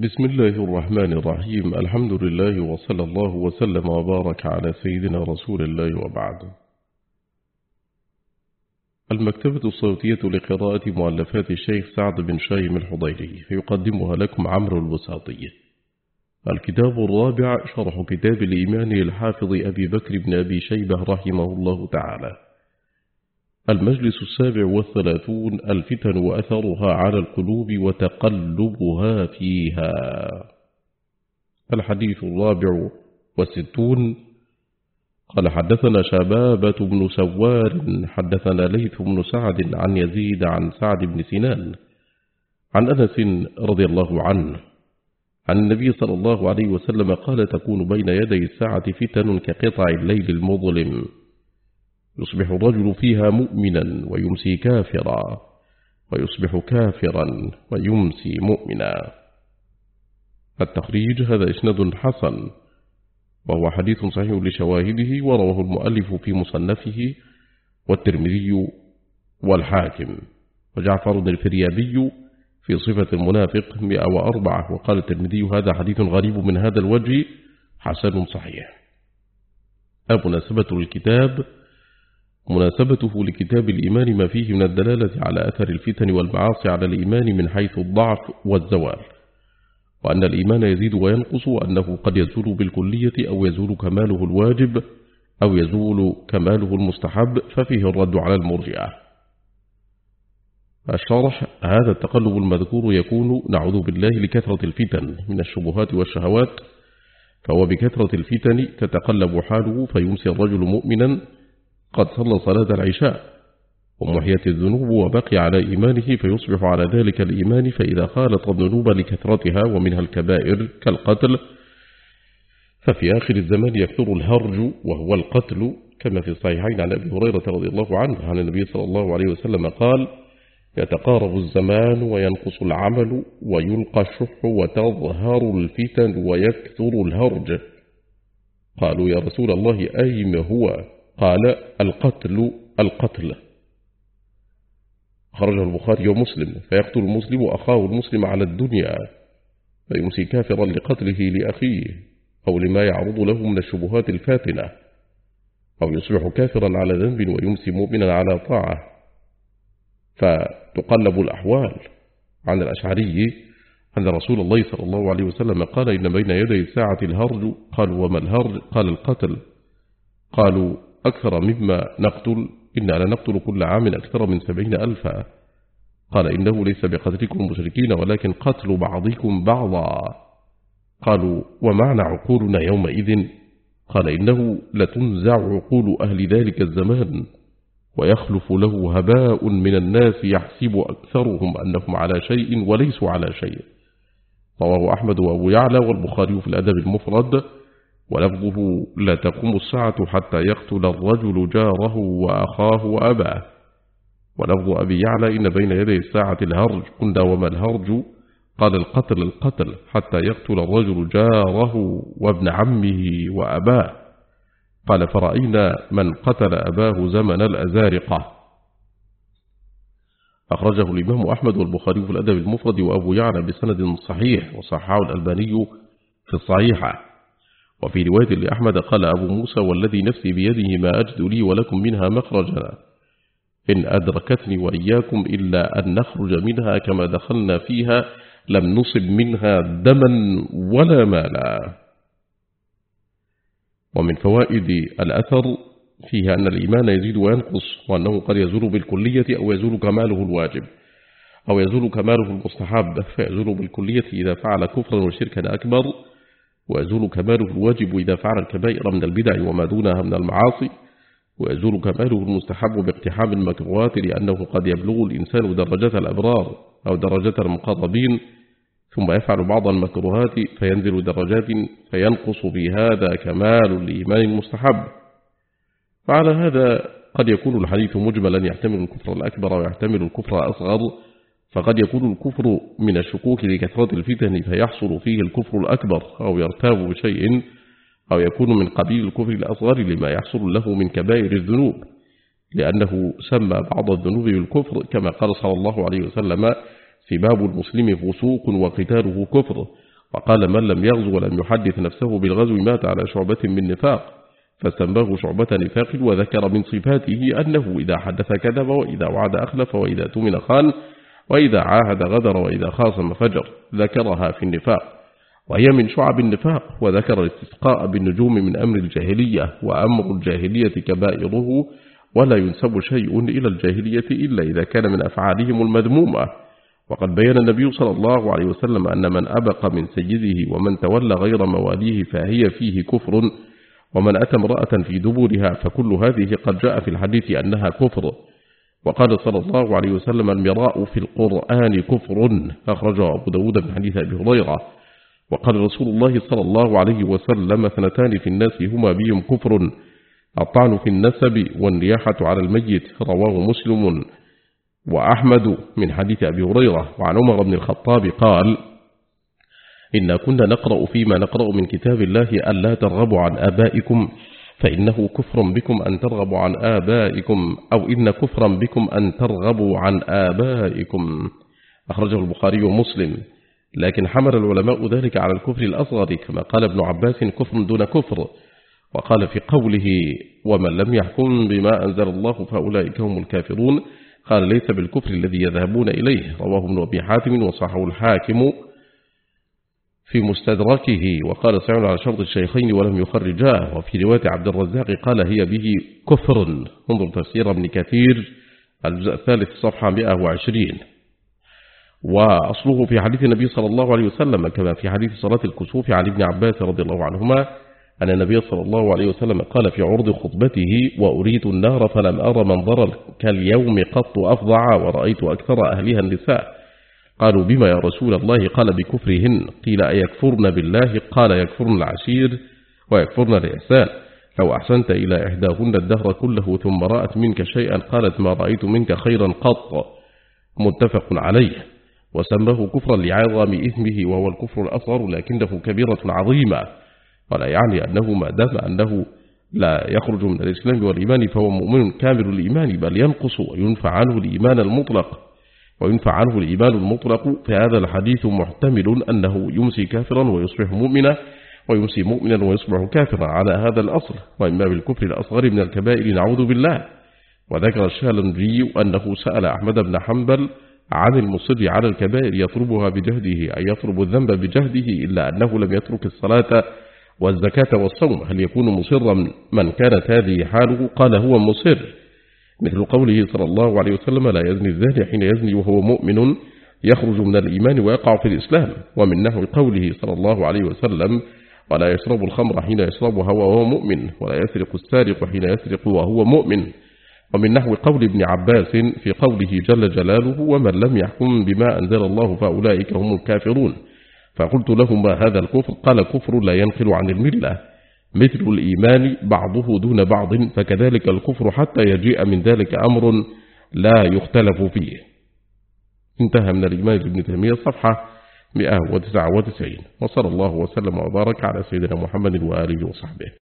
بسم الله الرحمن الرحيم. الحمد لله وصلى الله وسلم وبارك على سيدنا رسول الله وبعد. المكتبة الصوتية لقراءة مؤلفات الشيخ سعد بن شايم الحضيري يقدمها لكم عمرو البساطي. الكتاب الرابع شرح كتاب الإيمان للحافظ أبي بكر بن أبي شيبة رحمه الله تعالى. المجلس 37 الفتن وأثرها على القلوب وتقلبها فيها. الحديث 64. قال حدثنا شبابة بن سوار حدثنا ليث بن سعد عن يزيد عن سعد بن سنان عن أنس رضي الله عنه عن النبي صلى الله عليه وسلم قال: تكون بين يدي الساعة فتن كقطع الليل المظلم، يصبح الرجل فيها مؤمنا ويمسي كافرا، ويصبح كافرا ويمسي مؤمنا. التخريج: هذا إسناد حسن، وهو حديث صحيح لشواهده، ورواه المؤلف في مصنفه والترمذي والحاكم، وجعفر الفريابي في صفة المنافق 104. وقال الترمذي: هذا حديث غريب من هذا الوجه حسن صحيح. مناسبة الكتاب: مناسبته لكتاب الإيمان ما فيه من الدلالة على أثر الفتن والمعاصي على الإيمان من حيث الضعف والزوال، وأن الإيمان يزيد وينقص، وأنه قد يزول بالكلية أو يزول كماله الواجب أو يزول كماله المستحب، ففيه الرد على المرجئة. الشرح: هذا التقلب المذكور يكون نعوذ بالله لكثرة الفتن من الشبهات والشهوات، فهو بكثرة الفتن تتقلب حاله، فيمسي الرجل مؤمنا قد صلى صلاة العشاء ومحيت الذنوب وبقي على إيمانه، فيصبح على ذلك الإيمان، فإذا خالط الذنوب لكثرتها ومنها الكبائر كالقتل، ففي آخر الزمان يكثر الهرج وهو القتل، كما في الصحيحين عن أبي هريرة رضي الله عنه عن النبي صلى الله عليه وسلم قال: يتقارب الزمان وينقص العمل ويلقى الشح وتظهر الفتن ويكثر الهرج. قالوا: يا رسول الله أين هو؟ قال: القتل. خرجه البخاري ومسلم: فيقتل المسلم أخاه المسلم على الدنيا، فيمسي كافرا لقتله لأخيه أو لما يعرض له من الشبهات الفاتنة، أو يصبح كافرا على ذنب ويمسي مؤمنا على طاعة، فتقلب الأحوال. عن الأشعري أن رسول الله صلى الله عليه وسلم قال: إن بين يدي الساعة الهرج. قالوا: وما الهرج؟ قال: القتل. قالوا: أكثر مما نقتل؟ إنا لنقتل كل عام أكثر من 70,000. قال: إنه ليس بقتلكم المشركين ولكن قتل بعضكم بعضا. قالوا: ومعنى عقولنا يومئذ؟ قال: إنه لتنزع عقول أهل ذلك الزمان، ويخلف له هباء من الناس يحسب أكثرهم أنهم على شيء وليسوا على شيء. رواه أحمد وأبو يعلى والبخاري في الأدب المفرد، ولفظه: لا تقوم الساعة حتى يقتل الرجل جاره وأخاه وأباه. ولفظ أبي يعلى: إن بين يدي الساعة الهرج. قلنا: وما الهرج؟ قال: القتل حتى يقتل الرجل جاره وابن عمه وأباه. قال: فرأينا من قتل أباه زمن الأزارقة. أخرجه الإمام أحمد والبخاري في الأدب المفرد وأبو يعلى بسند صحيح، وصححه الألباني في الصحيحة. وفي رواية لأحمد قال أبو موسى: والذي نفسي بيده ما أجد لي ولكم منها مخرجا، إن أدركتني وإياكم إلا أن نخرج منها كما دخلنا فيها، لم نصب منها دما ولا مالا. ومن فوائد الأثر فيها أن الإيمان يزيد وينقص، وأنه قد يزول بالكلية أو يزول كماله الواجب أو يزول كماله المستحب، فيزول بالكلية إذا فعل كفرا وشركا أكبر، ويزول كماله الواجب إذا فعل الكبائر من البدع وما دونها من المعاصي، ويزول كماله المستحب باقتحام المكروهات، لأنه قد يبلغ الإنسان درجات الأبرار أو درجات المقربين ثم يفعل بعض المكروهات فينزل درجات، فينقص بهذا كمال الإيمان المستحب. فعلى هذا قد يكون الحديث مجملا يحتمل الكفر الأكبر ويحتمل الكفر الأصغر، فقد يكون الكفر من الشكوك لكثرة الفتن فيحصل فيه الكفر الأكبر أو يرتاب بشيء، أو يكون من قبيل الكفر الأصغر لما يحصل له من كبائر الذنوب، لأنه سمى بعض الذنوب بالكفر، كما قال صلى الله عليه وسلم: سباب المسلم فسوق وقتاله كفر، وقال من لم يغزو ولم يحدث نفسه بالغزو مات على شعبة من نفاق، فسماه شعبة نفاق. وذكر من صفاته أنه إذا حدث كذب، وإذا وعد أخلف، وإذا تمن خان، وإذا عاهد غدر، وإذا خاصم فجر، ذكرها في النفاق، وهي من شعب النفاق. وذكر الاستسقاء بالنجوم من أمر الجاهلية، وأمر الجاهلية كبائره، ولا ينسب شيء إلى الجاهلية إلا إذا كان من أفعالهم المذمومة. وقد بيّن النبي صلى الله عليه وسلم أن من أبق من سيده ومن تولى غير مواليه فهي فيه كفر، ومن أتى امرأة في دبورها، فكل هذه قد جاء في الحديث أنها كفر. وقال صلى الله عليه وسلم المراء في القرآن كفر، أخرجه أبو داود من حديث أبي هريرة. وقال رسول الله صلى الله عليه وسلم اثنتان في الناس هما بهم كفر، الطعن في النسب والنياحة على الميت، رواه مسلم وأحمد من حديث أبي هريرة. وعن عمر بن الخطاب قال إنا كنا نقرأ فيما نقرأ من كتاب الله ألا ترغبوا عن آبائكم فإنه كفر بكم أن ترغبوا عن آبائكم، أو إن كفرا بكم أن ترغبوا عن آبائكم، أخرجه البخاري ومسلم. لكن حمل العلماء ذلك على الكفر الأصغر، كما قال ابن عباس كفر دون كفر. وقال في قوله ومن لم يحكم بما أنزل الله فأولئك هم الكافرون، قال ليس بالكفر الذي يذهبون إليه، رواه ابن أبي حاتم وصححه الحاكم في مستدركه. وقال سعيد على شرط الشيخين ولم يخرجاه. وفي رواية عبد الرزاق قال هي به كفر، انظر تفسير ابن كثير الجزء الثالث صفحة 120. وأصله في حديث النبي صلى الله عليه وسلم كما في حديث صلاة الكسوف عن ابن عباس رضي الله عنهما أن النبي صلى الله عليه وسلم قال في عرض خطبته وأريد النار فلم أرى منظرا كاليوم قط أفظع ورأيت أكثر أهلها النساء. قالوا بما يا رسول الله؟ قال بكفرهن. قيل أيكفرن بالله؟ قال يكفرن العشير ويكفرن الإحسان. لو أحسنت إلى إحداهن الدهر كله ثم رأت منك شيئا قالت ما رأيت منك خيرا قط، متفق عليه. وسماه كفرا لعظم إثمه وهو الكفر الأصغر، لكنه كبيرة عظيمة، ولا يعني أنه ما دام أنه لا يخرج من الإسلام والإيمان فهو مؤمن كامل الإيمان، بل ينقص وينفع عنه الإيمان المطلق. فهذا الحديث محتمل أنه يمسي كافرا ويصبح مؤمنا، ويمسي مؤمنا ويصبح كافرا على هذا الأصل، وإما بالكفر الأصغر من الكبائر نعوذ بالله. وذكر الشالنجي أنه سأل أحمد بن حنبل عن المصر على الكبائر يطلبها بجهده، أي يطلب الذنب بجهده، إلا أنه لم يترك الصلاة والزكاة والصوم، هل يكون مصرا من كانت هذه حاله؟ قال هو مصر، مثل قوله صلى الله عليه وسلم لا يزني الزاني حين يزني وهو مؤمن يخرج من الإيمان ويقع في الإسلام. ومن نحو قوله صلى الله عليه وسلم ولا يشرب الخمر حين يشربها وهو مؤمن، ولا يسرق السارق حين يسرق وهو مؤمن. ومن نحو قول ابن عباس في قوله جل جلاله ومن لم يحكم بما أنزل الله فأولئك هم الكافرون. فقلت له ما هذا الكفر؟ قال كفر لا ينقل عن الملة، مثل الإيمان بعضه دون بعض، فكذلك الكفر حتى يجيء من ذلك أمر لا يختلف فيه. انتهى من الإيمان ابن تيمية صفحة 199. وصلى الله وسلم وبارك على سيدنا محمد وآله وصحبه.